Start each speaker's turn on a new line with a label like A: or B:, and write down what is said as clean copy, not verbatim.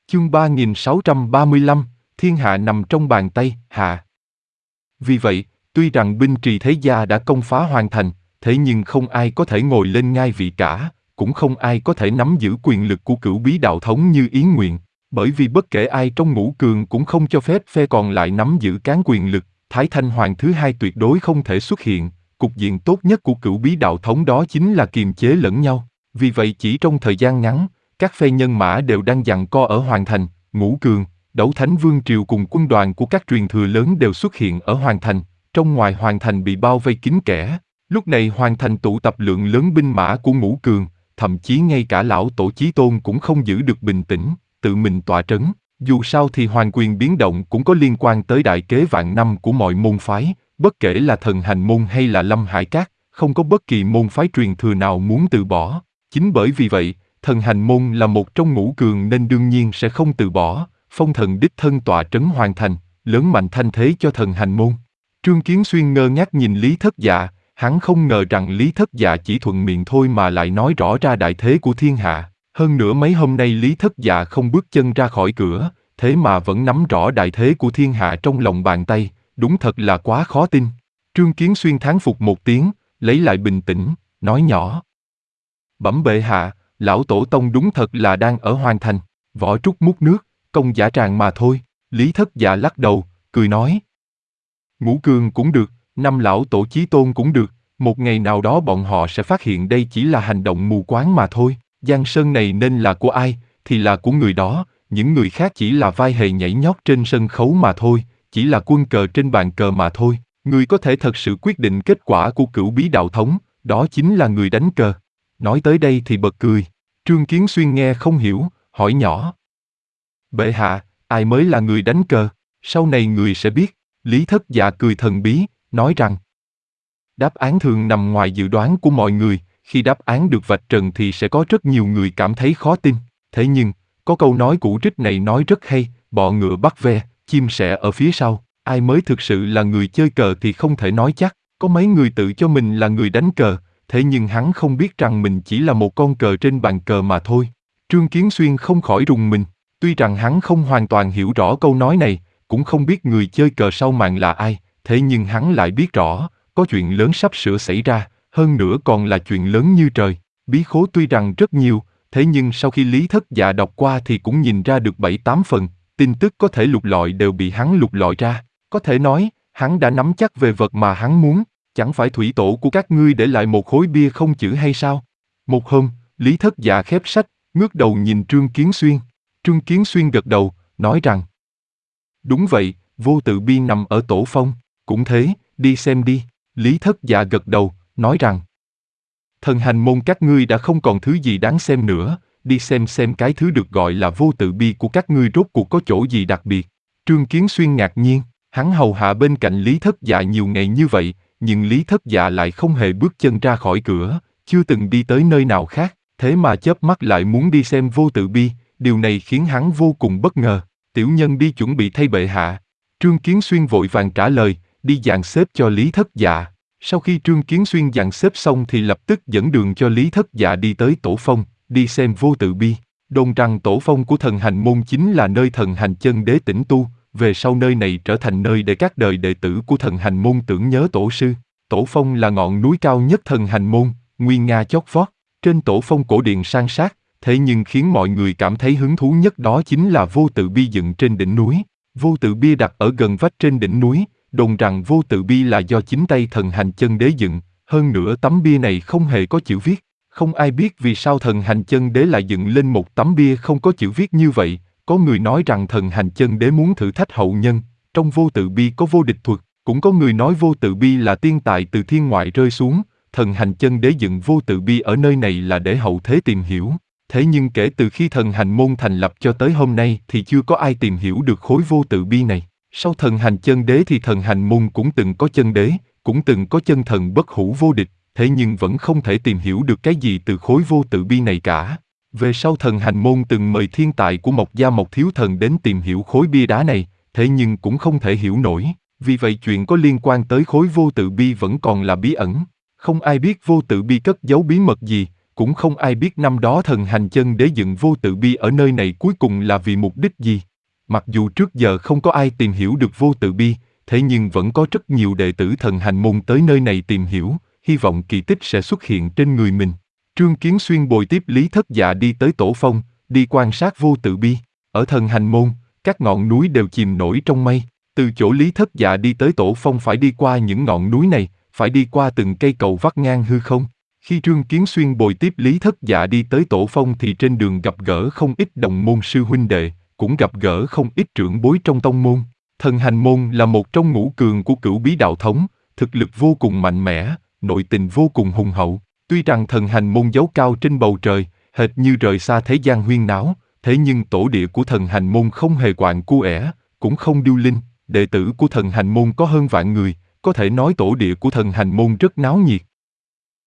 A: Chương 3635, thiên hạ nằm trong bàn tay, hạ. Vì vậy, tuy rằng binh trì thế gia đã công phá hoàn thành, thế nhưng không ai có thể ngồi lên ngai vị cả, cũng không ai có thể nắm giữ quyền lực của Cửu Bí đạo thống như ý nguyện, bởi vì bất kể ai trong ngũ cường cũng không cho phép phe còn lại nắm giữ cán quyền lực, Thái Thanh Hoàng thứ hai tuyệt đối không thể xuất hiện, cục diện tốt nhất của Cửu Bí đạo thống đó chính là kiềm chế lẫn nhau, vì vậy chỉ trong thời gian ngắn, các phe nhân mã đều đang giằng co ở Hoàng Thành, Ngũ Cường, Đấu Thánh Vương Triều cùng quân đoàn của các truyền thừa lớn đều xuất hiện ở Hoàng Thành, trong ngoài Hoàng Thành bị bao vây kín kẽ. Lúc này Hoàng Thành tụ tập lượng lớn binh mã của Ngũ Cường, thậm chí ngay cả lão tổ Chí Tôn cũng không giữ được bình tĩnh, tự mình tọa trấn. Dù sao thì hoàng quyền biến động cũng có liên quan tới đại kế vạn năm của mọi môn phái, bất kể là Thần Hành Môn hay là Lâm Hải Các, không có bất kỳ môn phái truyền thừa nào muốn từ bỏ. Chính bởi vì vậy, Thần Hành Môn là một trong Ngũ Cường nên đương nhiên sẽ không từ bỏ, phong thần đích thân tọa trấn Hoàng Thành, lớn mạnh thanh thế cho Thần Hành Môn. Trương Kiến Xuyên ngơ ngác nhìn Lý Thất Dạ, hắn không ngờ rằng Lý Thất Dạ chỉ thuận miệng thôi mà lại nói rõ ra đại thế của thiên hạ. Hơn nữa mấy hôm nay Lý Thất Dạ không bước chân ra khỏi cửa, thế mà vẫn nắm rõ đại thế của thiên hạ trong lòng bàn tay, đúng thật là quá khó tin. Trương Kiến Xuyên thán phục một tiếng, lấy lại bình tĩnh, nói nhỏ. Bẩm bệ hạ, lão tổ tông đúng thật là đang ở Hoàng Thành, vỏ trúc múc nước, công giả tràng mà thôi. Lý Thất Dạ lắc đầu, cười nói. Ngũ Cường cũng được, năm lão tổ Chí Tôn cũng được, một ngày nào đó bọn họ sẽ phát hiện đây chỉ là hành động mù quáng mà thôi. Giang sơn này nên là của ai, thì là của người đó, những người khác chỉ là vai hề nhảy nhót trên sân khấu mà thôi, chỉ là quân cờ trên bàn cờ mà thôi. Người có thể thật sự quyết định kết quả của Cửu Bí đạo thống, đó chính là người đánh cờ. Nói tới đây thì bật cười. Trương Kiến Xuyên nghe không hiểu, hỏi nhỏ. Bệ hạ, ai mới là người đánh cờ? Sau này người sẽ biết. Lý Thất Dạ cười thần bí, nói rằng đáp án thường nằm ngoài dự đoán của mọi người, khi đáp án được vạch trần thì sẽ có rất nhiều người cảm thấy khó tin. Thế nhưng, có câu nói cũ rích này nói rất hay, bọ ngựa bắt ve, chim sẻ ở phía sau. Ai mới thực sự là người chơi cờ thì không thể nói chắc, có mấy người tự cho mình là người đánh cờ, thế nhưng hắn không biết rằng mình chỉ là một con cờ trên bàn cờ mà thôi. Trương Kiến Xuyên không khỏi rùng mình, tuy rằng hắn không hoàn toàn hiểu rõ câu nói này, cũng không biết người chơi cờ sau màn là ai, thế nhưng hắn lại biết rõ, có chuyện lớn sắp sửa xảy ra, hơn nữa còn là chuyện lớn như trời. Bí khố tuy rằng rất nhiều, thế nhưng sau khi Lý Thất Dạ đọc qua thì cũng nhìn ra được 7-8 phần, tin tức có thể lục lọi đều bị hắn lục lọi ra. Có thể nói, hắn đã nắm chắc về vật mà hắn muốn, chẳng phải thủy tổ của các ngươi để lại một khối bia không chữ hay sao? Một hôm, Lý Thất Dạ khép sách, ngước đầu nhìn Trương Kiến Xuyên. Trương Kiến Xuyên gật đầu, nói rằng đúng vậy, vô tự bi nằm ở tổ phong, cũng thế, đi xem đi. Lý Thất Dạ gật đầu, nói rằng Thần Hành Môn các ngươi đã không còn thứ gì đáng xem nữa, đi xem cái thứ được gọi là vô tự bi của các ngươi rốt cuộc có chỗ gì đặc biệt. Trương Kiến Xuyên ngạc nhiên, hắn hầu hạ bên cạnh Lý Thất Dạ nhiều ngày như vậy, nhưng Lý Thất Dạ lại không hề bước chân ra khỏi cửa, chưa từng đi tới nơi nào khác, thế mà chớp mắt lại muốn đi xem vô tự bi, điều này khiến hắn vô cùng bất ngờ. Tiểu nhân đi chuẩn bị thay bệ hạ. Trương Kiến Xuyên vội vàng trả lời, đi dàn xếp cho Lý Thất Dạ. Sau khi Trương Kiến Xuyên dàn xếp xong thì lập tức dẫn đường cho Lý Thất Dạ đi tới tổ phong, đi xem vô tự bi. Đồn rằng tổ phong của Thần Hành Môn chính là nơi Thần Hành Chân Đế tĩnh tu, về sau nơi này trở thành nơi để các đời đệ tử của Thần Hành Môn tưởng nhớ tổ sư. Tổ phong là ngọn núi cao nhất Thần Hành Môn, nguy nga chót vót. Trên tổ phong cổ điện san sát, thế nhưng khiến mọi người cảm thấy hứng thú nhất đó chính là vô tự bi dựng trên đỉnh núi. Vô tự bia đặt ở gần vách trên đỉnh núi, đồn rằng vô tự bi là do chính tay Thần Hành Chân Đế dựng, hơn nữa tấm bia này không hề có chữ viết. Không ai biết vì sao Thần Hành Chân Đế lại dựng lên một tấm bia không có chữ viết như vậy. Có người nói rằng Thần Hành Chân Đế muốn thử thách hậu nhân, trong vô tự bi có vô địch thuật, cũng có người nói vô tự bi là tiên tài từ thiên ngoại rơi xuống. Thần Hành Chân Đế dựng vô tự bi ở nơi này là để hậu thế tìm hiểu. Thế nhưng kể từ khi Thần Hành Môn thành lập cho tới hôm nay thì chưa có ai tìm hiểu được khối vô tự bi này. Sau Thần Hành Chân Đế thì Thần Hành Môn cũng từng có chân đế, cũng từng có chân thần bất hủ vô địch, thế nhưng vẫn không thể tìm hiểu được cái gì từ khối vô tự bi này cả. Về sau Thần Hành Môn từng mời thiên tài của Mộc Gia Mộc Thiếu Thần đến tìm hiểu khối bia đá này, thế nhưng cũng không thể hiểu nổi. Vì vậy chuyện có liên quan tới khối vô tự bi vẫn còn là bí ẩn. Không ai biết vô tự bi cất giấu bí mật gì, cũng không ai biết năm đó thần hành chân đế dựng vô tự bi ở nơi này cuối cùng là vì mục đích gì. Mặc dù trước giờ không có ai tìm hiểu được vô tự bi, thế nhưng vẫn có rất nhiều đệ tử thần hành môn tới nơi này tìm hiểu, hy vọng kỳ tích sẽ xuất hiện trên người mình. Trương Kiến Xuyên bồi tiếp Lý Thất Dạ đi tới tổ phong, đi quan sát vô tự bi. Ở thần hành môn, các ngọn núi đều chìm nổi trong mây. Từ chỗ Lý Thất Dạ đi tới tổ phong phải đi qua những ngọn núi này, phải đi qua từng cây cầu vắt ngang hư không. Khi Trương Kiến Xuyên bồi tiếp Lý Thất Dạ đi tới tổ phong thì trên đường gặp gỡ không ít đồng môn sư huynh đệ, cũng gặp gỡ không ít trưởng bối trong tông môn. Thần hành môn là một trong ngũ cường của Cửu Bí đạo thống, thực lực vô cùng mạnh mẽ, nội tình vô cùng hùng hậu. Tuy rằng thần hành môn giấu cao trên bầu trời, hệt như rời xa thế gian huyên náo, thế nhưng tổ địa của thần hành môn không hề quạng cu ẻ, cũng không điêu linh. Đệ tử của thần hành môn có hơn vạn người, có thể nói tổ địa của thần hành môn rất náo nhiệt.